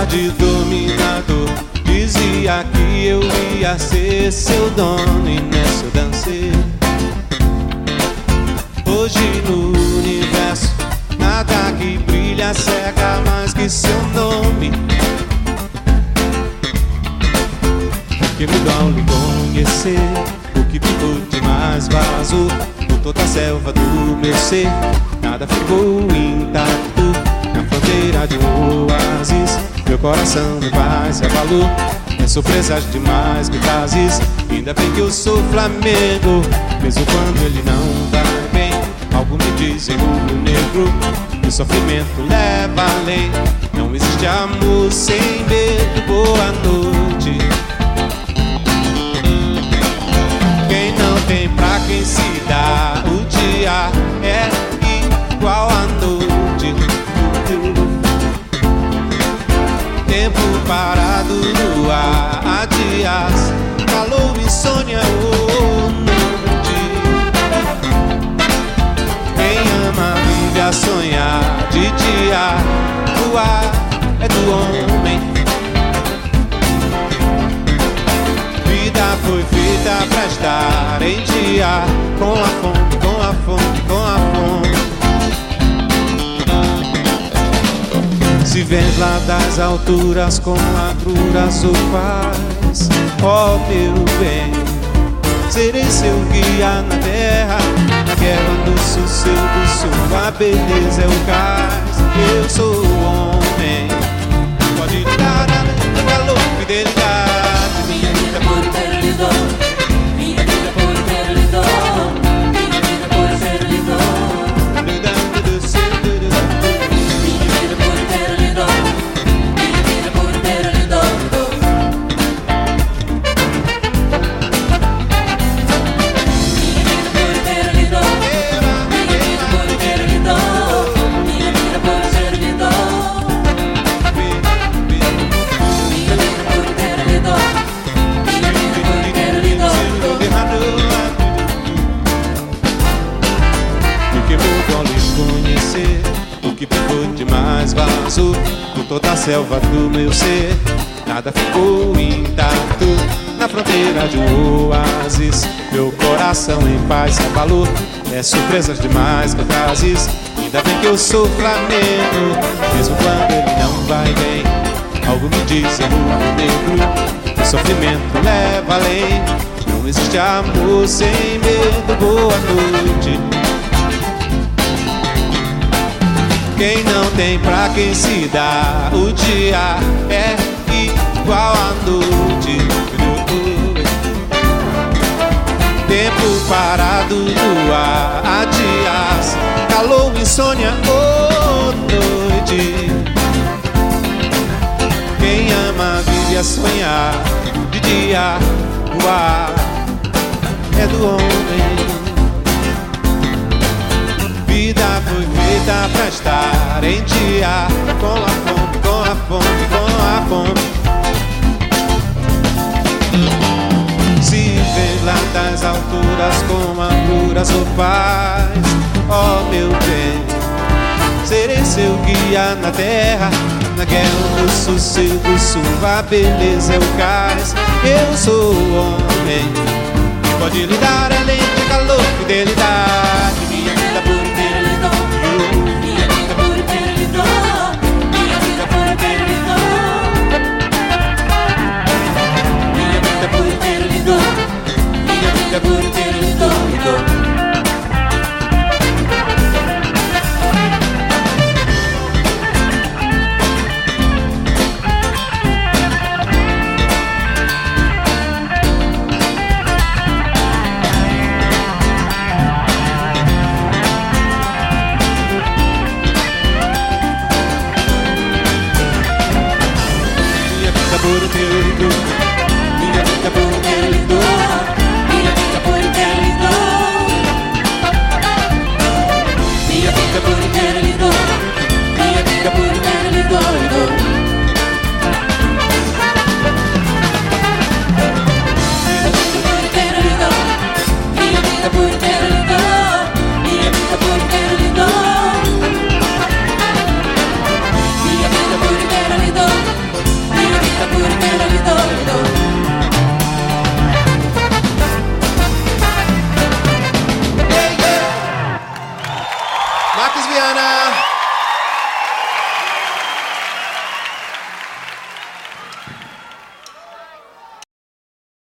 de dominador. Dizia que eu ia ser seu dono e nessa eu dancei. Hoje no universo nada que brilha cega mais que seu nome. Que mudou ao lhe conhecer, o que ficou de mais vazou por toda a selva do meu ser. Nada ficou intacto na fronteira de um oásis. Meu coração em paz se abalou, é surpresas demais que fazes. Ainda bem que eu sou Flamengo, mesmo quando ele não vai bem. Algo me diz em rubro negro, o sofrimento leva além. Não existe amor sem medo. Boa noite. Quem não tem pra quem se dá, o dia é igual à noite. Tempo parado no ar, há dias, calor, insônia ou noite. Quem ama vive a sonhar, de dia voar é do homem. Vida foi feita pra estar em dia, com a fome, com a fome, com a fome. Se vens lá das alturas com agruras ou paz, ó meu bem, serei seu guia na terra, na guerra do sossego do sul. A beleza é o cais, eu sou o homem. Pode ligar a lenta, calor, fidelidade. Minha vida por ter lhe dou, minha vida por ter lhe dou, minha vida por ser lhe dou. Minha vida por ter lhe dou, minha vida por ter lhe dou. Minha vida por ter lhe dou, minha vida por ter lhe dou, minha vida por ser lhe dou. Minha vida por ter lhe dou, minha vida por ter lhe dou. O que mudou ao lhe conhecer, o que ficou de mais vazou por toda a selva do meu ser. Nada ficou intacto na fronteira de um oásis. Meu coração em paz se abalou, é surpresas demais que trazes. Ainda bem que eu sou Flamengo, mesmo quando ele não vai bem. Algo me diz em rubro negro, o sofrimento leva além. Não existe amor sem medo. Boa noite. Quem não tem pra quem se dá, o dia é igual à noite. Tempo parado no ar, há dias, calor, insônia ou noite. Quem ama vive a sonhar, de dia voar é do homem. Vida foi feita pra estar em dia, com a fome, com a fome, com a fome. Se vem lá das alturas com agruras ou paz, ó meu bem, serei seu guia na terra, na guerra do sossego do sul. A beleza é o cais, eu sou o homem que pode lhe dar além de calor, fidelidade. Minha vida por ter lhe dou, minha vida por ter lhe dou, minha vida por ter lhe dou. Minha vida por ter lhe dou, minha vida por ter lhe dou.